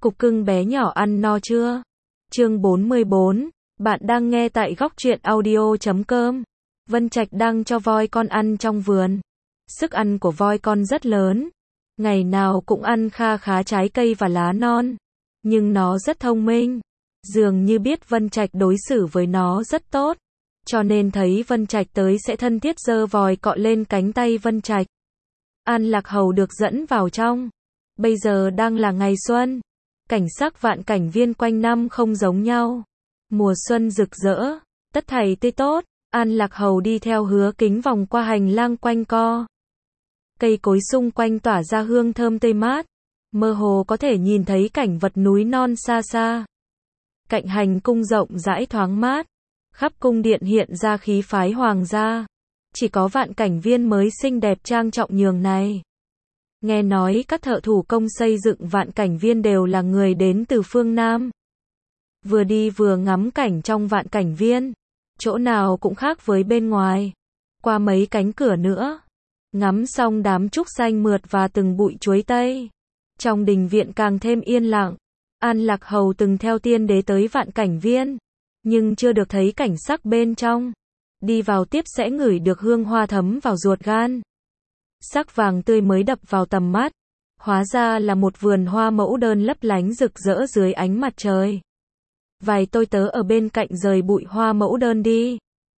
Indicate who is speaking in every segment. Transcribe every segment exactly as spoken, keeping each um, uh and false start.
Speaker 1: Cục cưng bé nhỏ ăn no chưa? Chương bốn mươi bốn, bạn đang nghe tại góc truyện audio chấm com. Vân Trạch đang cho voi con ăn trong vườn. Sức ăn của voi con rất lớn. Ngày nào cũng ăn kha khá trái cây và lá non. Nhưng nó rất thông minh. Dường như biết Vân Trạch đối xử với nó rất tốt. Cho nên thấy Vân Trạch tới sẽ thân thiết giơ vòi cọ lên cánh tay Vân Trạch. An Lạc Hầu được dẫn vào trong. Bây giờ đang là ngày xuân. Cảnh sắc vạn cảnh viên quanh năm không giống nhau. Mùa xuân rực rỡ, tất thảy tươi tốt. An Lạc Hầu đi theo Hứa Kính vòng qua hành lang quanh co. Cây cối xung quanh tỏa ra hương thơm tươi mát. Mơ hồ có thể nhìn thấy cảnh vật núi non xa xa. Cạnh hành cung rộng rãi thoáng mát. Khắp cung điện hiện ra khí phái hoàng gia. Chỉ có vạn cảnh viên mới xinh đẹp trang trọng nhường này. Nghe nói các thợ thủ công xây dựng vạn cảnh viên đều là người đến từ phương Nam. Vừa đi vừa ngắm cảnh trong vạn cảnh viên. Chỗ nào cũng khác với bên ngoài. Qua mấy cánh cửa nữa. Ngắm xong đám trúc xanh mượt và từng bụi chuối tây. Trong đình viện càng thêm yên lặng. An Lạc Hầu từng theo tiên đế tới vạn cảnh viên. Nhưng chưa được thấy cảnh sắc bên trong. Đi vào tiếp sẽ ngửi được hương hoa thấm vào ruột gan. Sắc vàng tươi mới đập vào tầm mắt. Hóa ra là một vườn hoa mẫu đơn lấp lánh rực rỡ dưới ánh mặt trời. Vài tôi tớ ở bên cạnh rời bụi hoa mẫu đơn đi.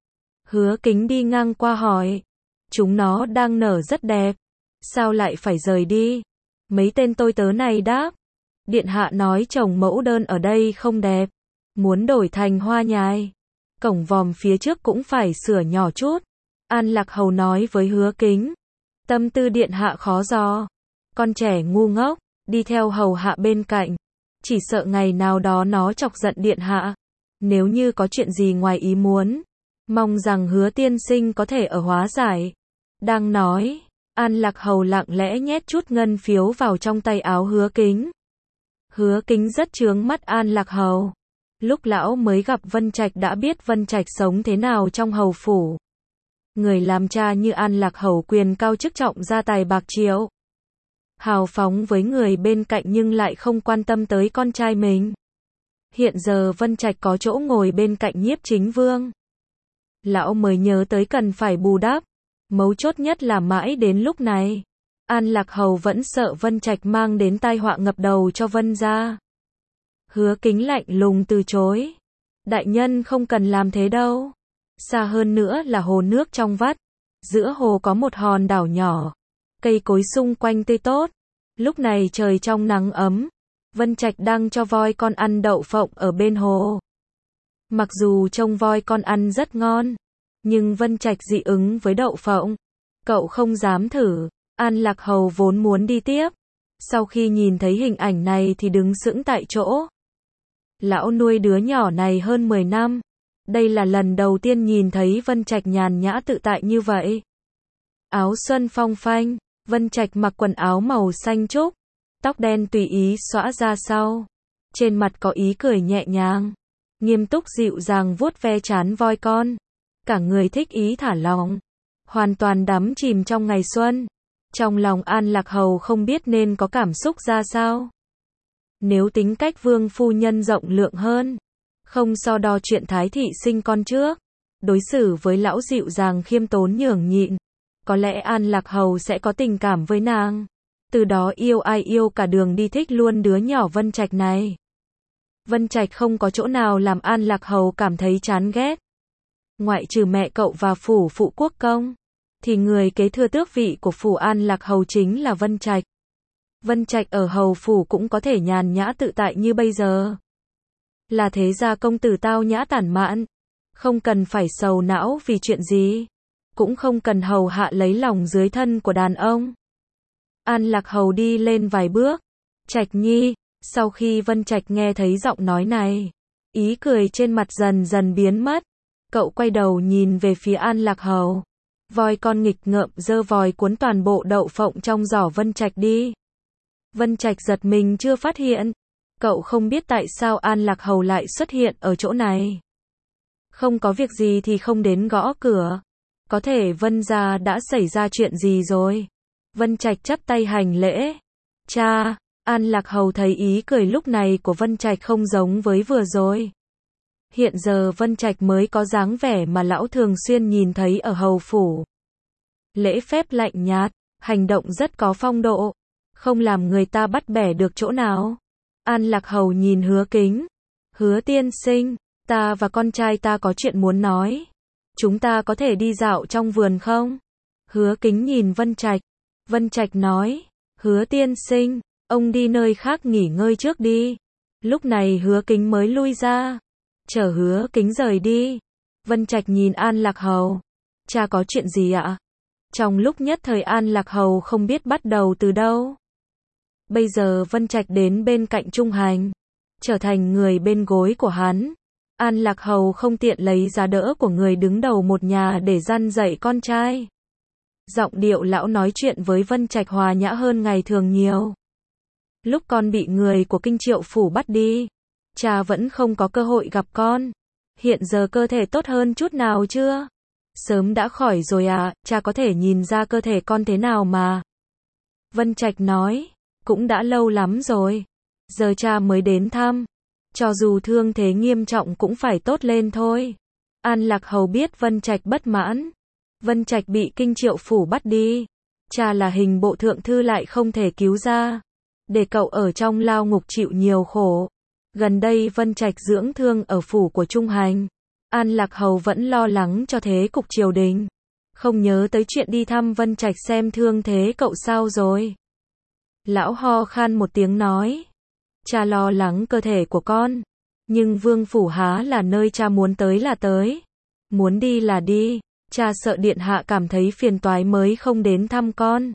Speaker 1: Hứa Kính đi ngang qua hỏi. Chúng nó đang nở rất đẹp. Sao lại phải rời đi? Mấy tên tôi tớ này đáp. Điện hạ nói trồng mẫu đơn ở đây không đẹp. Muốn đổi thành hoa nhài. Cổng vòm phía trước cũng phải sửa nhỏ chút. An Lạc Hầu nói với Hứa Kính. Tâm tư điện hạ khó dò. Con trẻ ngu ngốc, đi theo hầu hạ bên cạnh. Chỉ sợ ngày nào đó nó chọc giận điện hạ. Nếu như có chuyện gì ngoài ý muốn. Mong rằng Hứa tiên sinh có thể ở hóa giải. Đang nói, An Lạc Hầu lặng lẽ nhét chút ngân phiếu vào trong tay áo Hứa Kính. Hứa Kính rất chướng mắt An Lạc Hầu. Lúc lão mới gặp Vân Trạch đã biết Vân Trạch sống thế nào trong hầu phủ. Người làm cha như An Lạc Hầu quyền cao chức trọng gia tài bạc triệu. Hào phóng với người bên cạnh nhưng lại không quan tâm tới con trai mình. Hiện giờ Vân Trạch có chỗ ngồi bên cạnh Nhiếp Chính Vương. Lão mới nhớ tới cần phải bù đắp. Mấu chốt nhất là mãi đến lúc này. An Lạc Hầu vẫn sợ Vân Trạch mang đến tai họa ngập đầu cho Vân gia. Hứa Kính lạnh lùng từ chối. Đại nhân không cần làm thế đâu. Xa hơn nữa là hồ nước trong vắt. Giữa hồ có một hòn đảo nhỏ. Cây cối xung quanh tươi tốt. Lúc này trời trong nắng ấm. Vân Trạch đang cho voi con ăn đậu phộng ở bên hồ. Mặc dù trông voi con ăn rất ngon. Nhưng Vân Trạch dị ứng với đậu phộng. Cậu không dám thử. An Lạc Hầu vốn muốn đi tiếp. Sau khi nhìn thấy hình ảnh này thì đứng sững tại chỗ. Lão nuôi đứa nhỏ này hơn mười năm. Đây là lần đầu tiên nhìn thấy Vân Trạch nhàn nhã tự tại như vậy. Áo xuân phong phanh, Vân Trạch mặc quần áo màu xanh trúc, tóc đen tùy ý xõa ra sau. Trên mặt có ý cười nhẹ nhàng, nghiêm túc dịu dàng vuốt ve trán voi con. Cả người thích ý thả lỏng, hoàn toàn đắm chìm trong ngày xuân. Trong lòng An Lạc Hầu không biết nên có cảm xúc ra sao. Nếu tính cách vương phu nhân rộng lượng hơn, không so đo chuyện thái thị sinh con trước, đối xử với lão dịu dàng khiêm tốn nhường nhịn, có lẽ An Lạc Hầu sẽ có tình cảm với nàng. Từ đó yêu ai yêu cả đường đi thích luôn đứa nhỏ Vân Trạch này. Vân Trạch không có chỗ nào làm An Lạc Hầu cảm thấy chán ghét. Ngoại trừ mẹ cậu và phủ phụ quốc công, thì người kế thừa tước vị của phủ An Lạc Hầu chính là Vân Trạch. Vân Trạch ở hầu phủ cũng có thể nhàn nhã tự tại như bây giờ. Là thế gia công tử tao nhã tản mạn. Không cần phải sầu não vì chuyện gì. Cũng không cần hầu hạ lấy lòng dưới thân của đàn ông. An Lạc Hầu đi lên vài bước. Trạch nhi, sau khi Vân Trạch nghe thấy giọng nói này, ý cười trên mặt dần dần biến mất. Cậu quay đầu nhìn về phía An Lạc Hầu. Voi con nghịch ngợm giơ vòi cuốn toàn bộ đậu phộng trong giỏ Vân Trạch đi. Vân Trạch giật mình chưa phát hiện. Cậu không biết tại sao An Lạc Hầu lại xuất hiện ở chỗ này. Không có việc gì thì không đến gõ cửa. Có thể Vân gia đã xảy ra chuyện gì rồi. Vân Trạch chắp tay hành lễ. Cha, An Lạc Hầu thấy ý cười lúc này của Vân Trạch không giống với vừa rồi. Hiện giờ Vân Trạch mới có dáng vẻ mà lão thường xuyên nhìn thấy ở hầu phủ. Lễ phép lạnh nhạt, hành động rất có phong độ, không làm người ta bắt bẻ được chỗ nào. An Lạc Hầu nhìn Hứa Kính. Hứa tiên sinh, ta và con trai ta có chuyện muốn nói. Chúng ta có thể đi dạo trong vườn không? Hứa Kính nhìn Vân Trạch. Vân Trạch nói, Hứa tiên sinh, ông đi nơi khác nghỉ ngơi trước đi. Lúc này Hứa Kính mới lui ra. Chờ Hứa Kính rời đi. Vân Trạch nhìn An Lạc Hầu. Cha có chuyện gì ạ? Trong lúc nhất thời An Lạc Hầu không biết bắt đầu từ đâu. Bây giờ Vân Trạch đến bên cạnh Trung Hành, trở thành người bên gối của hắn. An Lạc Hầu không tiện lấy giá đỡ của người đứng đầu một nhà để răn dạy con trai. Giọng điệu lão nói chuyện với Vân Trạch hòa nhã hơn ngày thường nhiều. Lúc con bị người của Kinh Triệu phủ bắt đi, cha vẫn không có cơ hội gặp con. Hiện giờ cơ thể tốt hơn chút nào chưa? Sớm đã khỏi rồi à, cha có thể nhìn ra cơ thể con thế nào mà. Vân Trạch nói, cũng đã lâu lắm rồi. Giờ cha mới đến thăm. Cho dù thương thế nghiêm trọng cũng phải tốt lên thôi. An Lạc Hầu biết Vân Trạch bất mãn. Vân Trạch bị Kinh Triệu phủ bắt đi. Cha là hình bộ thượng thư lại không thể cứu ra. Để cậu ở trong lao ngục chịu nhiều khổ. Gần đây Vân Trạch dưỡng thương ở phủ của Trung Hành. An Lạc Hầu vẫn lo lắng cho thế cục triều đình. Không nhớ tới chuyện đi thăm Vân Trạch xem thương thế cậu sao rồi. Lão ho khan một tiếng nói. Cha lo lắng cơ thể của con. Nhưng vương phủ há là nơi cha muốn tới là tới. Muốn đi là đi. Cha sợ điện hạ cảm thấy phiền toái mới không đến thăm con.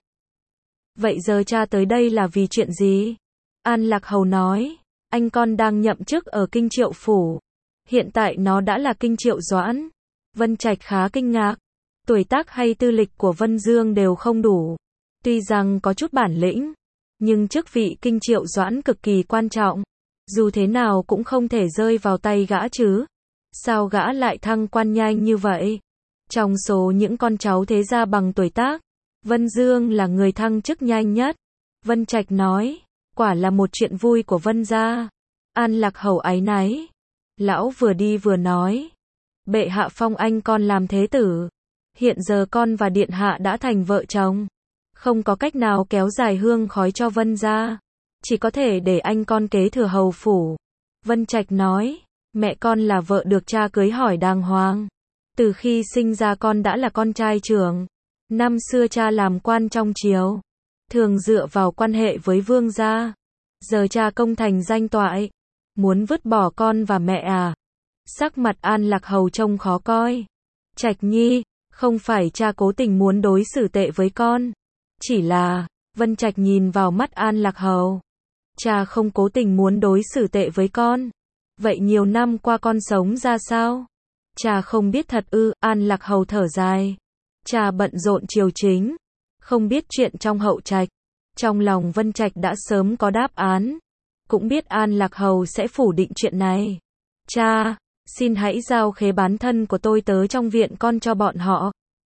Speaker 1: Vậy giờ cha tới đây là vì chuyện gì? An Lạc Hầu nói. Anh con đang nhậm chức ở Kinh Triệu phủ. Hiện tại nó đã là Kinh Triệu Doãn. Vân Trạch khá kinh ngạc. Tuổi tác hay tư lịch của Vân Dương đều không đủ. Tuy rằng có chút bản lĩnh, nhưng chức vị Kinh Triệu Doãn cực kỳ quan trọng. Dù thế nào cũng không thể rơi vào tay gã chứ. Sao gã lại thăng quan nhanh như vậy? Trong số những con cháu thế gia bằng tuổi tác, Vân Dương là người thăng chức nhanh nhất. Vân Trạch nói, quả là một chuyện vui của Vân gia. An Lạc Hầu áy náy. Lão vừa đi vừa nói, bệ hạ phong anh con làm thế tử. Hiện giờ con và điện hạ đã thành vợ chồng. Không có cách nào kéo dài hương khói cho Vân gia. Chỉ có thể để anh con kế thừa hầu phủ. Vân Trạch nói, mẹ con là vợ được cha cưới hỏi đàng hoàng. Từ khi sinh ra con đã là con trai trưởng. Năm xưa cha làm quan trong triều, thường dựa vào quan hệ với vương gia. Giờ cha công thành danh toại, muốn vứt bỏ con và mẹ à? Sắc mặt An Lạc Hầu trông khó coi. Trạch nhi, không phải cha cố tình muốn đối xử tệ với con. Chỉ là, Vân Trạch nhìn vào mắt An Lạc Hầu. Cha không cố tình muốn đối xử tệ với con. Vậy nhiều năm qua con sống ra sao? Cha không biết thật ư? An Lạc Hầu thở dài. Cha bận rộn triều chính, không biết chuyện trong hậu trạch. Trong lòng Vân Trạch đã sớm có đáp án. Cũng biết An Lạc Hầu sẽ phủ định chuyện này. Cha, xin hãy giao khế bán thân của tôi tới trong viện con cho bọn họ.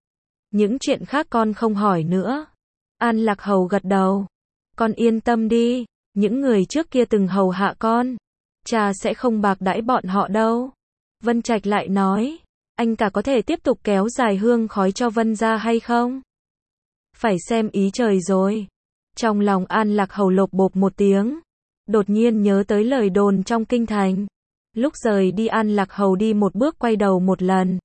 Speaker 1: Những chuyện khác con không hỏi nữa. An Lạc Hầu gật đầu. Con yên tâm đi, những người trước kia từng hầu hạ con, cha sẽ không bạc đãi bọn họ đâu. Vân Trạch lại nói, anh cả có thể tiếp tục kéo dài hương khói cho Vân gia hay không? Phải xem ý trời rồi. Trong lòng An Lạc Hầu lộp bộp một tiếng, đột nhiên nhớ tới lời đồn trong kinh thành. Lúc rời đi An Lạc Hầu đi một bước quay đầu một lần.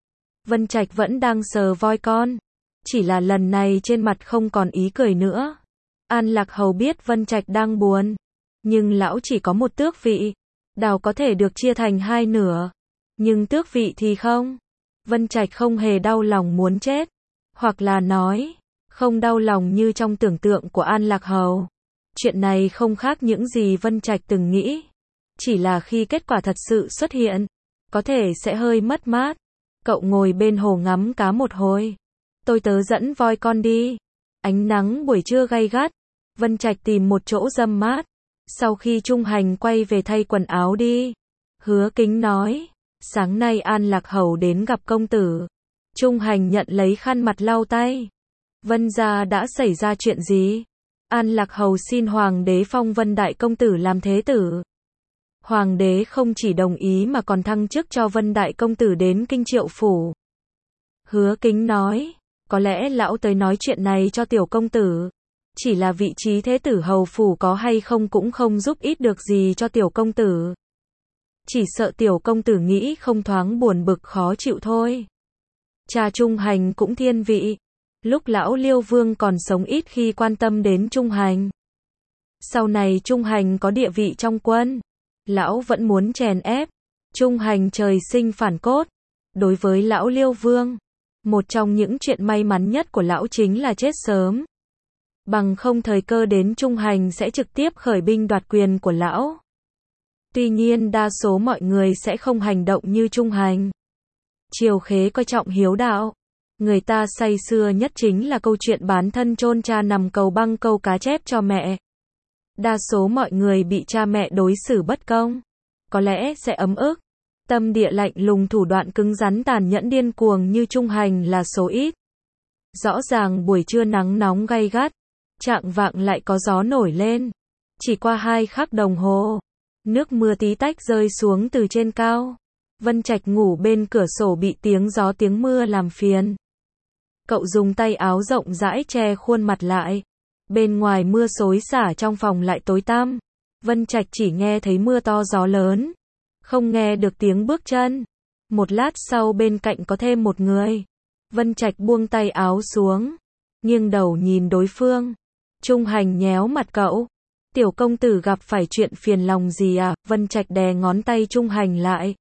Speaker 1: Vân Trạch vẫn đang sờ voi con, chỉ là lần này trên mặt không còn ý cười nữa. An Lạc Hầu biết Vân Trạch đang buồn, nhưng lão chỉ có một tước vị, đào có thể được chia thành hai nửa, nhưng tước vị thì không. Vân Trạch không hề đau lòng muốn chết, hoặc là nói, không đau lòng như trong tưởng tượng của An Lạc Hầu. Chuyện này không khác những gì Vân Trạch từng nghĩ, chỉ là khi kết quả thật sự xuất hiện, có thể sẽ hơi mất mát. Cậu ngồi bên hồ ngắm cá một hồi, tôi tớ dẫn voi con đi. Ánh nắng buổi trưa gay gắt, Vân Trạch tìm một chỗ râm mát. Sau khi Trung Hành quay về thay quần áo đi, Hứa Kính nói, sáng nay An Lạc Hầu đến gặp công tử. Trung Hành nhận lấy khăn mặt lau tay. Vân gia đã xảy ra chuyện gì? An Lạc Hầu xin hoàng đế phong Vân Đại Công Tử làm thế tử. Hoàng đế không chỉ đồng ý mà còn thăng chức cho Vân Đại Công Tử đến Kinh Triệu Phủ. Hứa Kính nói, có lẽ lão tới nói chuyện này cho tiểu công tử. Chỉ là vị trí thế tử hầu phủ có hay không cũng không giúp ích được gì cho tiểu công tử. Chỉ sợ tiểu công tử nghĩ không thoáng buồn bực khó chịu thôi. Cha Trung Hành cũng thiên vị. Lúc lão Liêu Vương còn sống ít khi quan tâm đến Trung Hành. Sau này Trung Hành có địa vị trong quân. Lão vẫn muốn chèn ép. Trung Hành trời sinh phản cốt. Đối với lão Liêu Vương, một trong những chuyện may mắn nhất của lão chính là chết sớm. Bằng không thời cơ đến Trung Hành sẽ trực tiếp khởi binh đoạt quyền của lão. Tuy nhiên đa số mọi người sẽ không hành động như Trung Hành. Triều Khế coi trọng hiếu đạo. Người ta say xưa nhất chính là câu chuyện bán thân chôn cha nằm cầu băng câu cá chép cho mẹ. Đa số mọi người bị cha mẹ đối xử bất công, có lẽ sẽ ấm ức. Tâm địa lạnh lùng thủ đoạn cứng rắn tàn nhẫn điên cuồng như Trung Hành là số ít. Rõ ràng buổi trưa nắng nóng gay gắt, chạng vạng lại có gió nổi lên. Chỉ qua hai khắc đồng hồ, nước mưa tí tách rơi xuống từ trên cao. Vân Trạch ngủ bên cửa sổ bị tiếng gió tiếng mưa làm phiền. Cậu dùng tay áo rộng rãi che khuôn mặt lại. Bên ngoài mưa xối xả, trong phòng lại tối tăm. Vân Trạch chỉ nghe thấy mưa to gió lớn, không nghe được tiếng bước chân. Một lát sau bên cạnh có thêm một người. Vân Trạch buông tay áo xuống, nghiêng đầu nhìn đối phương. Trung Hành nhéo mặt cậu. Tiểu công tử gặp phải chuyện phiền lòng gì à? Vân Trạch đè ngón tay Trung Hành lại.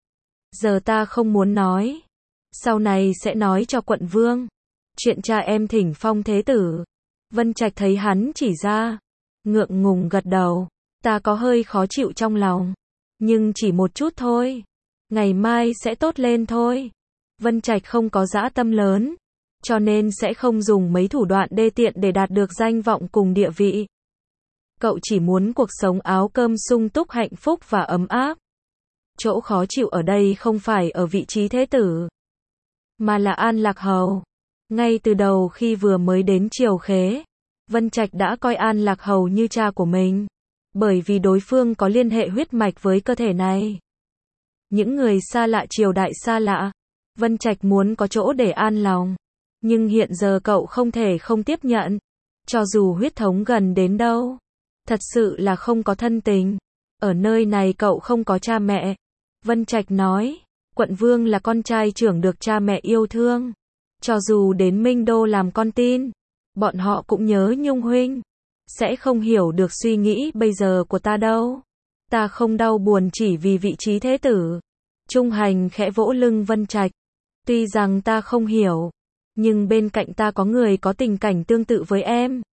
Speaker 1: Giờ ta không muốn nói. Sau này sẽ nói cho quận vương. Chuyện cha em thỉnh phong thế tử. Vân Trạch thấy hắn chỉ ra, ngượng ngùng gật đầu. Ta có hơi khó chịu trong lòng, nhưng chỉ một chút thôi. Ngày mai sẽ tốt lên thôi. Vân Trạch không có dã tâm lớn, cho nên sẽ không dùng mấy thủ đoạn đê tiện để đạt được danh vọng cùng địa vị. Cậu chỉ muốn cuộc sống áo cơm sung túc, hạnh phúc và ấm áp. Chỗ khó chịu ở đây không phải ở vị trí thế tử, mà là An Lạc Hầu. Ngay từ đầu khi vừa mới đến Triều Khế, Vân Trạch đã coi An Lạc Hầu như cha của mình, bởi vì đối phương có liên hệ huyết mạch với cơ thể này. Những người xa lạ, triều đại xa lạ, Vân Trạch muốn có chỗ để an lòng, nhưng hiện giờ cậu không thể không tiếp nhận. Cho dù huyết thống gần đến đâu, thật sự là không có thân tình. Ở nơi này cậu không có cha mẹ. Vân Trạch nói, quận vương là con trai trưởng được cha mẹ yêu thương. Cho dù đến Minh Đô làm con tin, bọn họ cũng nhớ Nhung huynh. Sẽ không hiểu được suy nghĩ bây giờ của ta đâu. Ta không đau buồn chỉ vì vị trí thế tử. Trung Hành khẽ vỗ lưng Vân Trạch. Tuy rằng ta không hiểu, nhưng bên cạnh ta có người có tình cảnh tương tự với em.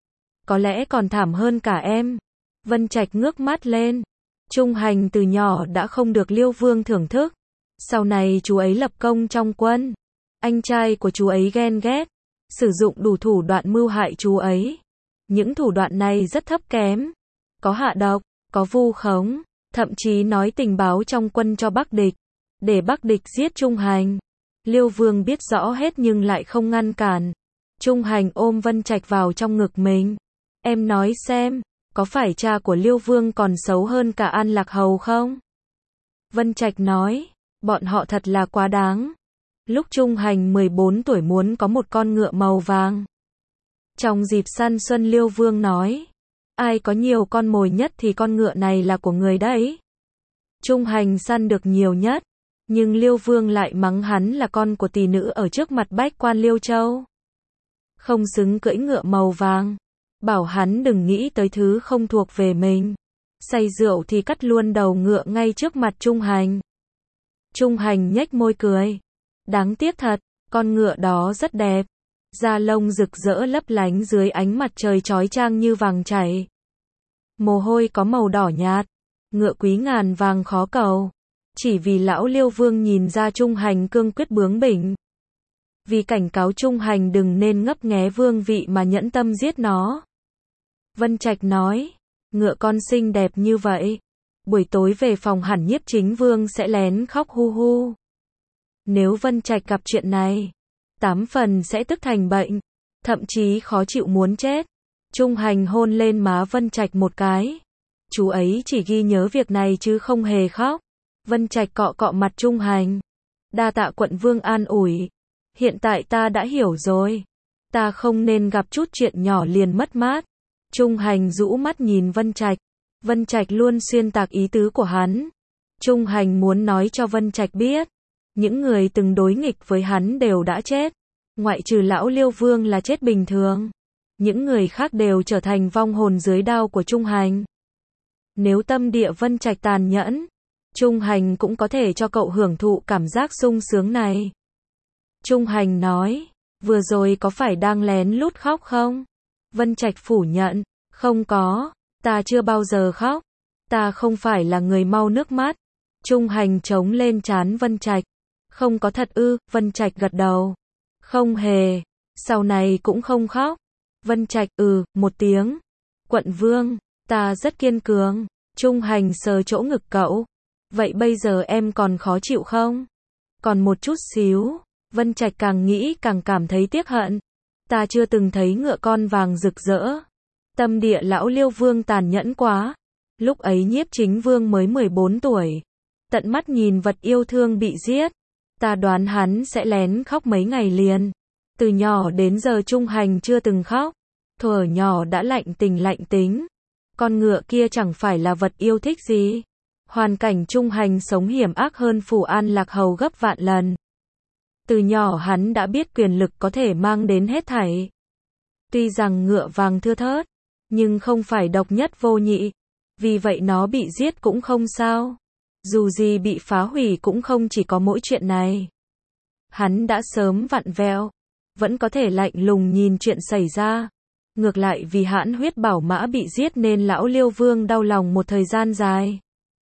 Speaker 1: Có lẽ còn thảm hơn cả em. Vân Trạch ngước mắt lên. Trung Hành từ nhỏ đã không được Liêu Vương thưởng thức. Sau này chú ấy lập công trong quân. Anh trai của chú ấy ghen ghét, sử dụng đủ thủ đoạn mưu hại chú ấy. Những thủ đoạn này rất thấp kém. Có hạ độc, có vu khống, thậm chí nói tình báo trong quân cho Bắc địch, để Bắc địch giết Trung Hành. Liêu Vương biết rõ hết nhưng lại không ngăn cản. Trung Hành ôm Vân Trạch vào trong ngực mình. Em nói xem, có phải cha của Liêu Vương còn xấu hơn cả An Lạc Hầu không? Vân Trạch nói, bọn họ thật là quá đáng. Lúc Trung Hành mười bốn tuổi muốn có một con ngựa màu vàng. Trong dịp săn xuân Liêu Vương nói, ai có nhiều con mồi nhất thì con ngựa này là của người đấy. Trung Hành săn được nhiều nhất, nhưng Liêu Vương lại mắng hắn là con của tỷ nữ ở trước mặt bách quan Liêu Châu. Không xứng cưỡi ngựa màu vàng. Bảo hắn đừng nghĩ tới thứ không thuộc về mình. Say rượu thì cắt luôn đầu ngựa ngay trước mặt Trung Hành. Trung Hành nhếch môi cười. Đáng tiếc thật, con ngựa đó rất đẹp. Da lông rực rỡ lấp lánh dưới ánh mặt trời chói chang như vàng chảy. Mồ hôi có màu đỏ nhạt. Ngựa quý ngàn vàng khó cầu. Chỉ vì lão Liêu Vương nhìn ra Trung Hành cương quyết bướng bỉnh. Vì cảnh cáo Trung Hành đừng nên ngấp nghé vương vị mà nhẫn tâm giết nó. Vân Trạch nói, ngựa con xinh đẹp như vậy, buổi tối về phòng hẳn Nhiếp Chính Vương sẽ lén khóc hu hu. Nếu Vân Trạch gặp chuyện này, tám phần sẽ tức thành bệnh, thậm chí khó chịu muốn chết. Trung Hành hôn lên má Vân Trạch một cái. Chú ấy chỉ ghi nhớ việc này chứ không hề khóc. Vân Trạch cọ cọ mặt Trung Hành. Đa tạ quận vương an ủi. Hiện tại ta đã hiểu rồi. Ta không nên gặp chút chuyện nhỏ liền mất mát. Trung Hành rũ mắt nhìn Vân Trạch. Vân Trạch luôn xuyên tạc ý tứ của hắn. Trung Hành muốn nói cho Vân Trạch biết. Những người từng đối nghịch với hắn đều đã chết. Ngoại trừ lão Liêu Vương là chết bình thường. Những người khác đều trở thành vong hồn dưới đao của Trung Hành. Nếu tâm địa Vân Trạch tàn nhẫn, Trung Hành cũng có thể cho cậu hưởng thụ cảm giác sung sướng này. Trung Hành nói, vừa rồi có phải đang lén lút khóc không? Vân Trạch phủ nhận, không có, ta chưa bao giờ khóc. Ta không phải là người mau nước mắt. Trung Hành chống lên trán Vân Trạch. Không có thật ư? Vân Trạch gật đầu. Không hề, sau này cũng không khóc. Vân Trạch ừ, một tiếng. Quận vương, ta rất kiên cường. Trung Hành sờ chỗ ngực cậu. Vậy bây giờ em còn khó chịu không? Còn một chút xíu. Vân Trạch càng nghĩ càng cảm thấy tiếc hận. Ta chưa từng thấy ngựa con vàng rực rỡ. Tâm địa lão Liêu Vương tàn nhẫn quá. Lúc ấy Nhiếp Chính Vương mới mười bốn tuổi. Tận mắt nhìn vật yêu thương bị giết. Ta đoán hắn sẽ lén khóc mấy ngày liền. Từ nhỏ đến giờ Trung Hành chưa từng khóc. Thuở nhỏ đã lạnh tình lạnh tính. Con ngựa kia chẳng phải là vật yêu thích gì. Hoàn cảnh Trung Hành sống hiểm ác hơn Phủ An Lạc Hầu gấp vạn lần. Từ nhỏ hắn đã biết quyền lực có thể mang đến hết thảy. Tuy rằng ngựa vàng thưa thớt, nhưng không phải độc nhất vô nhị. Vì vậy nó bị giết cũng không sao. Dù gì bị phá hủy cũng không chỉ có mỗi chuyện này. Hắn đã sớm vặn vẹo, vẫn có thể lạnh lùng nhìn chuyện xảy ra. Ngược lại vì hãn huyết bảo mã bị giết nên lão Liêu Vương đau lòng một thời gian dài.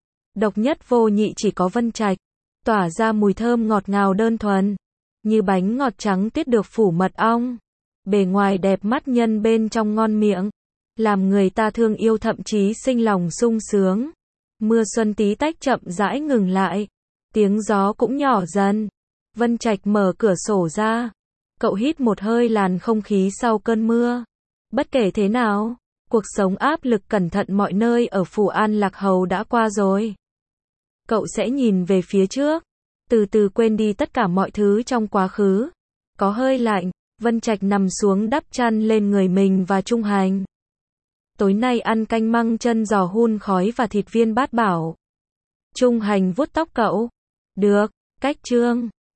Speaker 1: Độc nhất vô nhị chỉ có Vân Trạch, tỏa ra mùi thơm ngọt ngào đơn thuần, như bánh ngọt trắng tiết được phủ mật ong. Bề ngoài đẹp mắt nhân bên trong ngon miệng, làm người ta thương yêu thậm chí sinh lòng sung sướng. Mưa xuân tí tách chậm rãi ngừng lại, tiếng gió cũng nhỏ dần. Vân Trạch mở cửa sổ ra, cậu hít một hơi làn không khí sau cơn mưa. Bất kể thế nào, cuộc sống áp lực cẩn thận mọi nơi ở Phủ An Lạc Hầu đã qua rồi. Cậu sẽ nhìn về phía trước, từ từ quên đi tất cả mọi thứ trong quá khứ. Có hơi lạnh, Vân Trạch nằm xuống đắp chăn lên người mình và Trung Hành. Tối nay ăn canh măng chân giò hun khói và thịt viên bát bảo. Trung Hành vuốt tóc cậu. Được, cách chương.